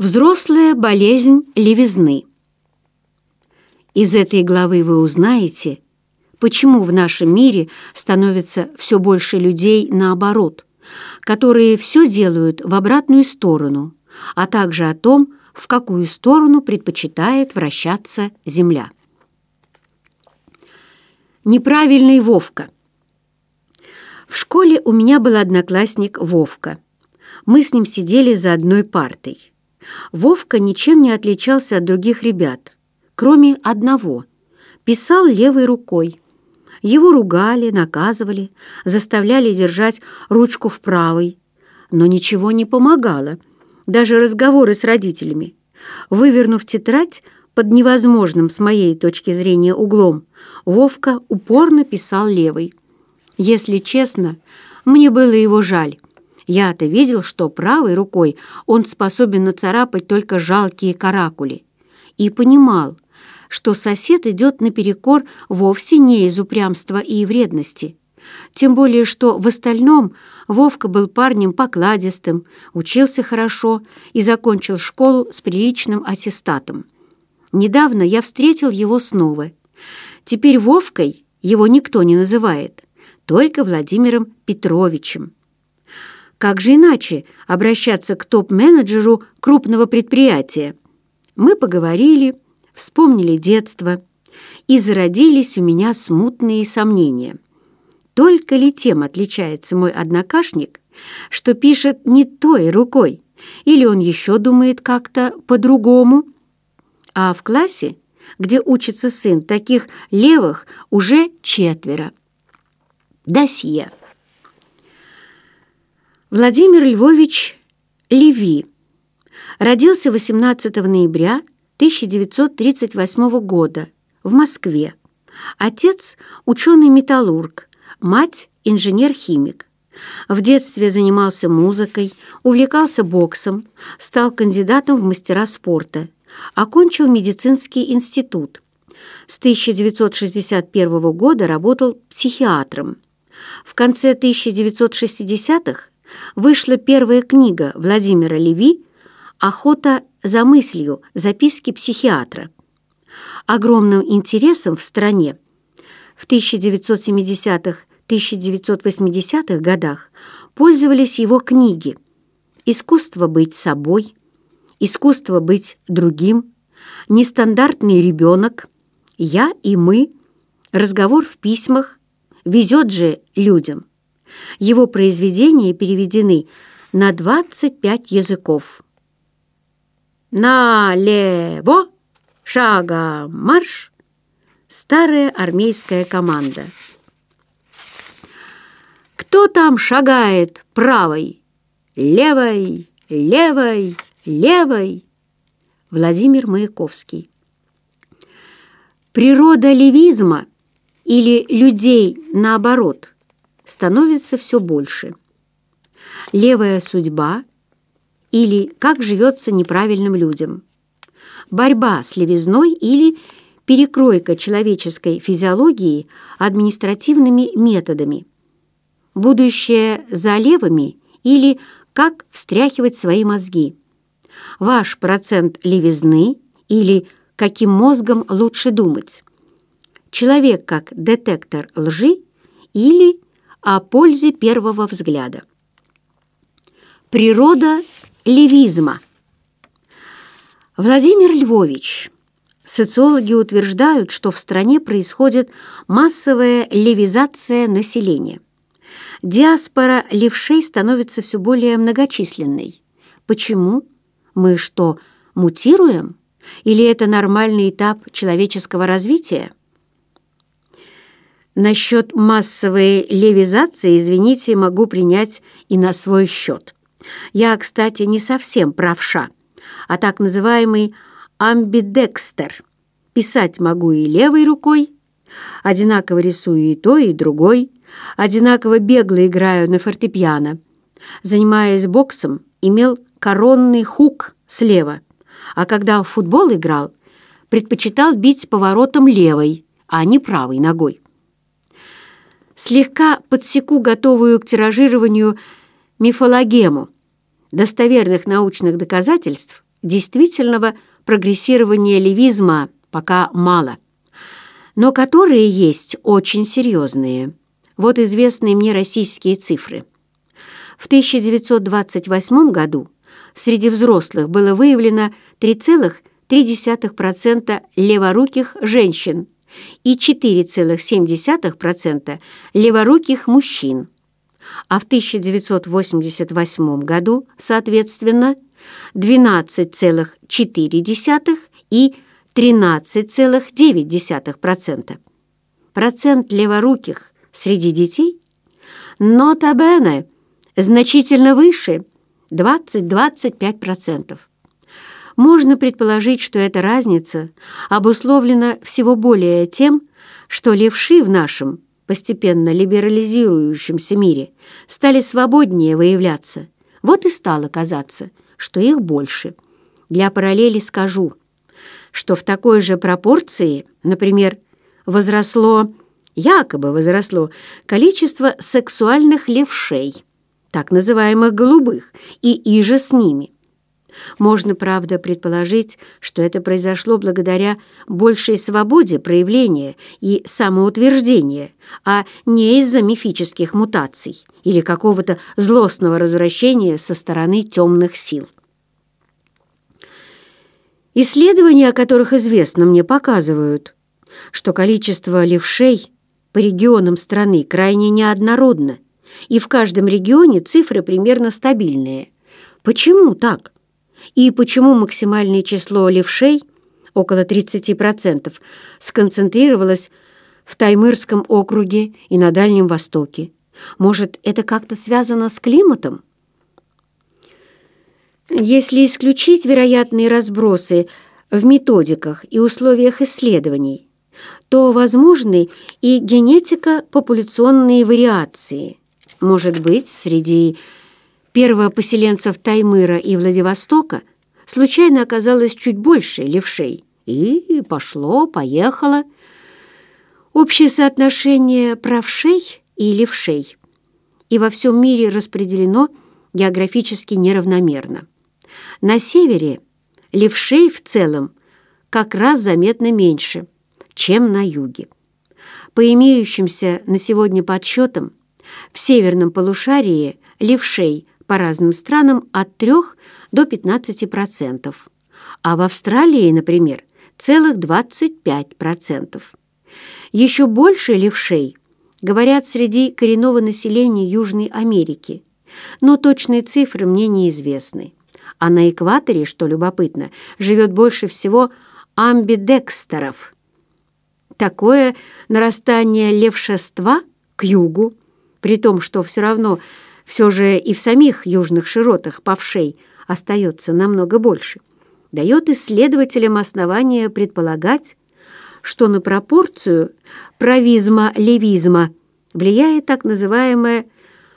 Взрослая болезнь левизны. Из этой главы вы узнаете, почему в нашем мире становится все больше людей наоборот, которые все делают в обратную сторону, а также о том, в какую сторону предпочитает вращаться Земля. Неправильный Вовка. В школе у меня был одноклассник Вовка. Мы с ним сидели за одной партой. Вовка ничем не отличался от других ребят, кроме одного. Писал левой рукой. Его ругали, наказывали, заставляли держать ручку в правой. Но ничего не помогало, даже разговоры с родителями. Вывернув тетрадь под невозможным с моей точки зрения углом, Вовка упорно писал левой. Если честно, мне было его жаль. Я-то видел, что правой рукой он способен нацарапать только жалкие каракули. И понимал, что сосед идет наперекор вовсе не из упрямства и вредности. Тем более, что в остальном Вовка был парнем покладистым, учился хорошо и закончил школу с приличным аттестатом. Недавно я встретил его снова. Теперь Вовкой его никто не называет, только Владимиром Петровичем. Как же иначе обращаться к топ-менеджеру крупного предприятия? Мы поговорили, вспомнили детство, и зародились у меня смутные сомнения. Только ли тем отличается мой однокашник, что пишет не той рукой, или он еще думает как-то по-другому? А в классе, где учится сын, таких левых уже 4. Досье. Владимир Львович Леви родился 18 ноября 1938 года в Москве. Отец – ученый-металлург, мать – инженер-химик. В детстве занимался музыкой, увлекался боксом, стал кандидатом в мастера спорта, окончил медицинский институт. С 1961 года работал психиатром. В конце 1960-х вышла первая книга Владимира Леви «Охота за мыслью. Записки психиатра». Огромным интересом в стране в 1970-1980-х годах пользовались его книги «Искусство быть собой», «Искусство быть другим», «Нестандартный ребенок», «Я и мы», «Разговор в письмах», «Везет же людям». Его произведения переведены на 25 языков. «Налево! Шагом марш!» Старая армейская команда. «Кто там шагает правой? Левой, левой, левой!» Владимир Маяковский. Природа левизма или людей наоборот становится все больше. Левая судьба или как живется неправильным людям. Борьба с левизной или перекройка человеческой физиологии административными методами. Будущее за левыми или как встряхивать свои мозги. Ваш процент левизны или каким мозгом лучше думать. Человек как детектор лжи или о пользе первого взгляда. Природа левизма. Владимир Львович. Социологи утверждают, что в стране происходит массовая левизация населения. Диаспора левшей становится все более многочисленной. Почему? Мы что, мутируем? Или это нормальный этап человеческого развития? Насчет массовой левизации, извините, могу принять и на свой счет. Я, кстати, не совсем правша, а так называемый амбидекстер. Писать могу и левой рукой, одинаково рисую и той, и другой, одинаково бегло играю на фортепиано. Занимаясь боксом, имел коронный хук слева, а когда в футбол играл, предпочитал бить поворотом левой, а не правой ногой. Слегка подсеку готовую к тиражированию мифологему. Достоверных научных доказательств действительного прогрессирования левизма пока мало, но которые есть очень серьезные. Вот известные мне российские цифры. В 1928 году среди взрослых было выявлено 3,3% леворуких женщин и 4,7% леворуких мужчин, а в 1988 году, соответственно, 12,4% и 13,9%. Процент леворуких среди детей, нота бене, значительно выше – 20-25%. Можно предположить, что эта разница обусловлена всего более тем, что левши в нашем постепенно либерализирующемся мире стали свободнее выявляться. Вот и стало казаться, что их больше. Для параллели скажу, что в такой же пропорции, например, якобы возросло количество сексуальных левшей, так называемых голубых, и иже с ними. Можно, правда, предположить, что это произошло благодаря большей свободе проявления и самоутверждения, а не из-за мифических мутаций или какого-то злостного развращения со стороны темных сил. Исследования, о которых известно мне, показывают, что количество левшей по регионам страны крайне неоднородно, и в каждом регионе цифры примерно стабильные. Почему так? И почему максимальное число левшей, около 30%, сконцентрировалось в Таймырском округе и на Дальнем Востоке? Может, это как-то связано с климатом? Если исключить вероятные разбросы в методиках и условиях исследований, то возможны и генетико-популяционные вариации. Может быть, среди первопоселенцев Таймыра и Владивостока случайно оказалось чуть больше левшей. И пошло-поехало. Общее соотношение правшей и левшей и во всем мире распределено географически неравномерно. На севере левшей в целом как раз заметно меньше, чем на юге. По имеющимся на сегодня подсчетам, в северном полушарии левшей по разным странам от 3 до 15%, а в Австралии, например, целых 25%. Еще больше левшей, говорят, среди коренного населения Южной Америки, но точные цифры мне неизвестны. А на экваторе, что любопытно, живет больше всего амбидекстеров. Такое нарастание левшества к югу, при том, что все же и в самих южных широтах правшей остается намного больше, дает исследователям основания предполагать, что на пропорцию правизма-левизма влияет так называемое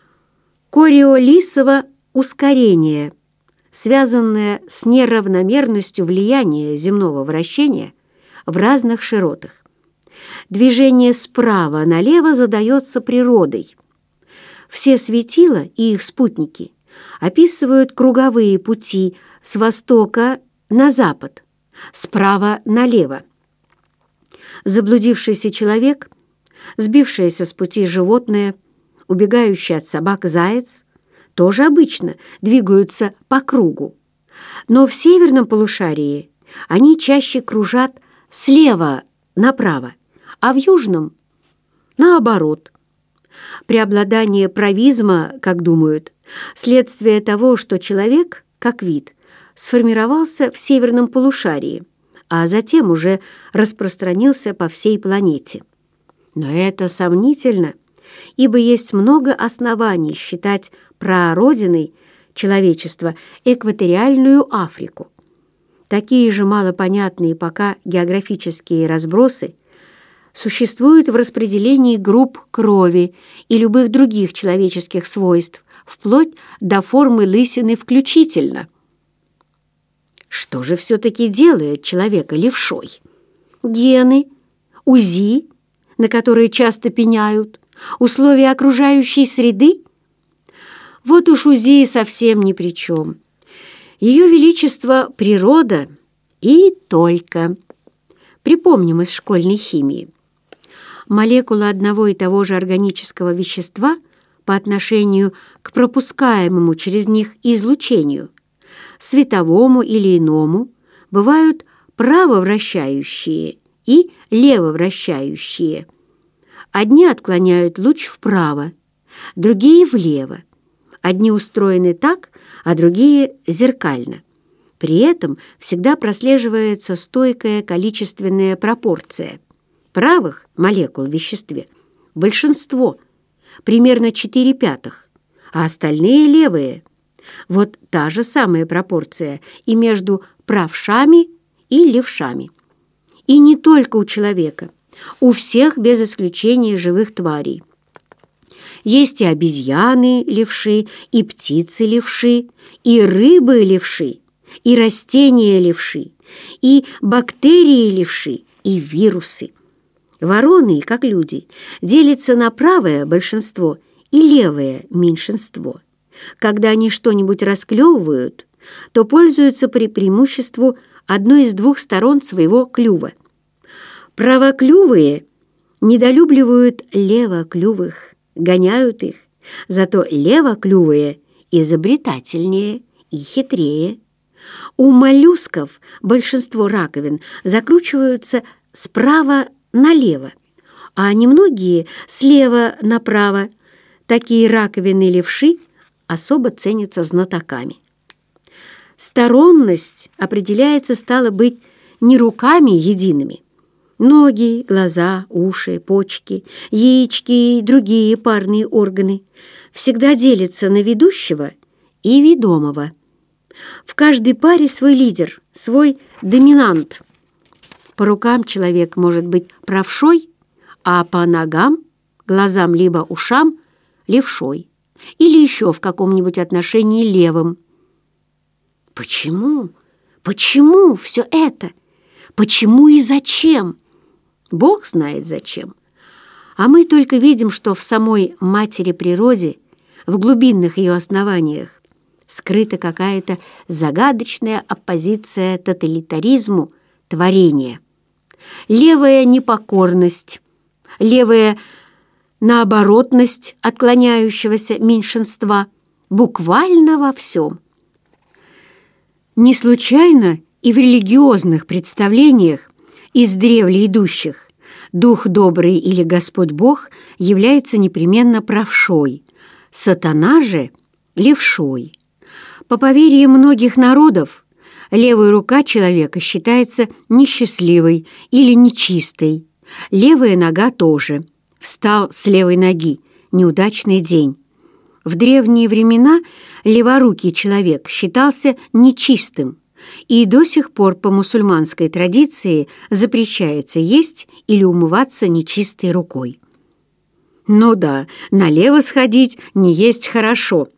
кориолисово ускорение, связанное с неравномерностью влияния земного вращения в разных широтах. Движение справа налево задается природой. Все светила и их спутники описывают круговые пути с востока на запад, справа налево. Заблудившийся человек, сбившееся с пути животное, убегающий от собак заяц, тоже обычно двигаются по кругу. Но в северном полушарии они чаще кружат слева направо, а в южном – наоборот. Преобладание правизма, как думают, следствие того, что человек, как вид, сформировался в северном полушарии, а затем уже распространился по всей планете. Но это сомнительно, ибо есть много оснований считать прародиной человечества экваториальную Африку. Такие же малопонятные пока географические разбросы существуют в распределении групп крови и любых других человеческих свойств, вплоть до формы лысины включительно. Что же все-таки делает человека левшой? Гены, УЗИ, на которые часто пеняют, условия окружающей среды? Вот уж УЗИ совсем ни при чем. Ее величество — природа и только. Припомним из школьной химии. Молекулы одного и того же органического вещества по отношению к пропускаемому через них излучению, световому или иному, бывают правовращающие и левовращающие. Одни отклоняют луч вправо, другие влево. Одни устроены так, а другие зеркально. При этом всегда прослеживается стойкая количественная пропорция. Правых молекул в веществе большинство, примерно 4/5, а остальные левые. Вот та же самая пропорция и между правшами и левшами. И не только у человека, у всех без исключения живых тварей. Есть и обезьяны-левши, и птицы-левши, и рыбы-левши, и растения-левши, и бактерии-левши, и вирусы. Вороны, как люди, делятся на правое большинство и левое меньшинство. Когда они что-нибудь расклевывают, то пользуются при преимуществу одной из двух сторон своего клюва. Правоклювые недолюбливают левоклювых, гоняют их, зато левоклювые изобретательнее и хитрее. У моллюсков большинство раковин закручиваются справа налево, а немногие слева направо. Такие раковины левши особо ценятся знатоками. Сторонность определяется, стало быть, не руками едиными. Ноги, глаза, уши, почки, яички и другие парные органы всегда делятся на ведущего и ведомого. В каждой паре свой лидер, свой доминант. По рукам человек может быть правшой, а по ногам, глазам либо ушам – левшой, или еще в каком-нибудь отношении левым. Почему? Почему все это? Почему и зачем? Бог знает зачем. А мы только видим, что в самой матери природе, в глубинных ее основаниях, скрыта какая-то загадочная оппозиция тоталитаризму творения. Левая непокорность, левая наоборотность отклоняющегося меньшинства буквально во всем. Не случайно и в религиозных представлениях издревле идущих Дух добрый или Господь Бог является непременно правшой, сатана же – левшой. По поверьям многих народов, левая рука человека считается несчастливой или нечистой, левая нога тоже. Встал с левой ноги – неудачный день. В древние времена леворукий человек считался нечистым, и до сих пор по мусульманской традиции запрещается есть или умываться нечистой рукой. Ну да, налево сходить не есть хорошо.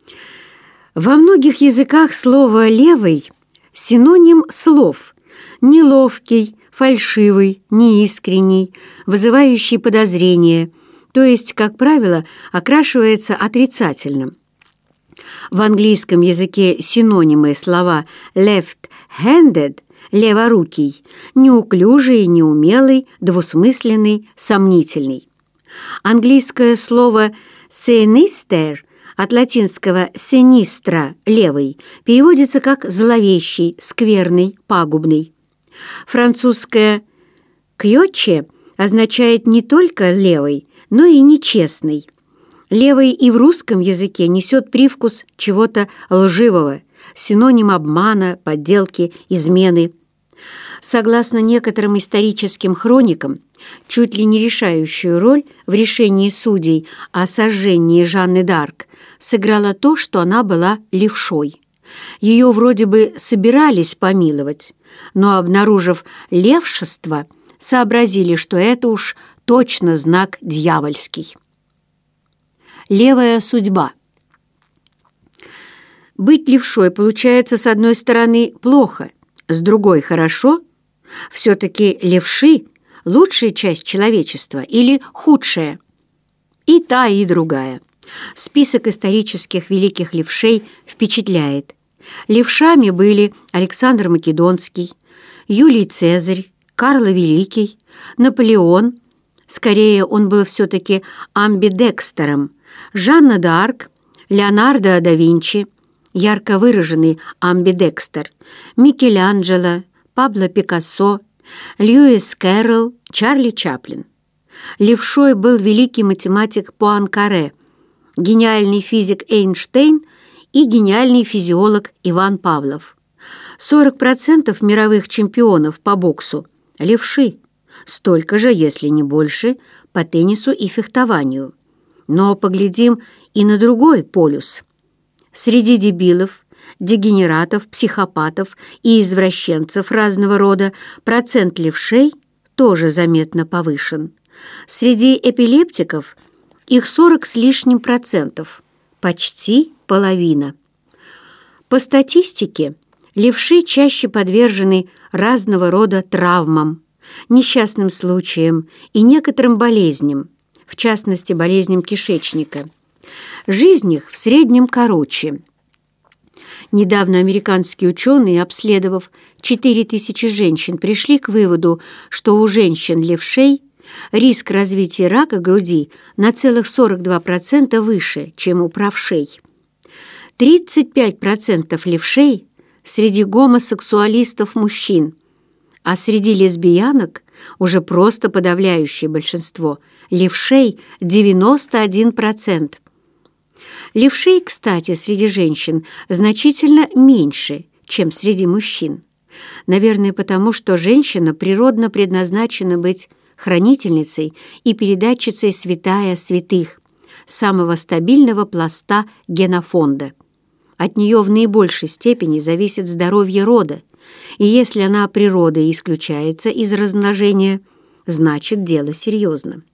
Во многих языках слово «левый» – синоним слов «неловкий», «фальшивый», «неискренний», вызывающий подозрение, то есть, как правило, окрашивается отрицательным. В английском языке синонимы слова left-handed – леворукий, неуклюжий, неумелый, двусмысленный, сомнительный. Английское слово sinister от латинского sinistra – левый переводится как зловещий, скверный, пагубный. Французское «кьоче» означает не только «левый», но и «нечестный». Левый и в русском языке несет привкус чего-то лживого, синоним обмана, подделки, измены. Согласно некоторым историческим хроникам, чуть ли не решающую роль в решении судей о сожжении Жанны д'Арк сыграло то, что она была левшой. Ее вроде бы собирались помиловать, но, обнаружив левшество, сообразили, что это уж точно знак дьявольский. Левая судьба. Быть левшой получается, с одной стороны, плохо, с другой – хорошо. Все-таки левши – лучшая часть человечества или худшая? И та, и другая. Список исторических великих левшей впечатляет. Левшами были Александр Македонский, Юлий Цезарь, Карл Великий, Наполеон, скорее он был все-таки амбидекстером, Жанна д'Арк, Леонардо да Винчи, ярко выраженный амбидекстер, Микеланджело, Пабло Пикассо, Льюис Кэрролл, Чарли Чаплин. Левшой был великий математик Пуанкаре, гениальный физик Эйнштейн и гениальный физиолог Иван Павлов. 40% мировых чемпионов по боксу – левши, столько же, если не больше, по теннису и фехтованию. Но поглядим и на другой полюс. Среди дебилов, дегенератов, психопатов и извращенцев разного рода процент левшей тоже заметно повышен. Среди эпилептиков их 40 с лишним процентов, почти половина. По статистике, левши чаще подвержены разного рода травмам, несчастным случаям и некоторым болезням, в частности, болезням кишечника. Жизнь их в среднем короче. Недавно американские ученые, обследовав 4000 женщин, пришли к выводу, что у женщин-левшей риск развития рака груди на целых 42% выше, чем у правшей. 35% левшей среди гомосексуалистов-мужчин, а среди лесбиянок уже просто подавляющее большинство, левшей 91%. Левшей, кстати, среди женщин значительно меньше, чем среди мужчин. Наверное, потому что женщина природно предназначена быть хранительницей и передатчицей святая святых, самого стабильного пласта генофонда. От нее в наибольшей степени зависит здоровье рода, и если она природой исключается из размножения, значит, дело серьезно.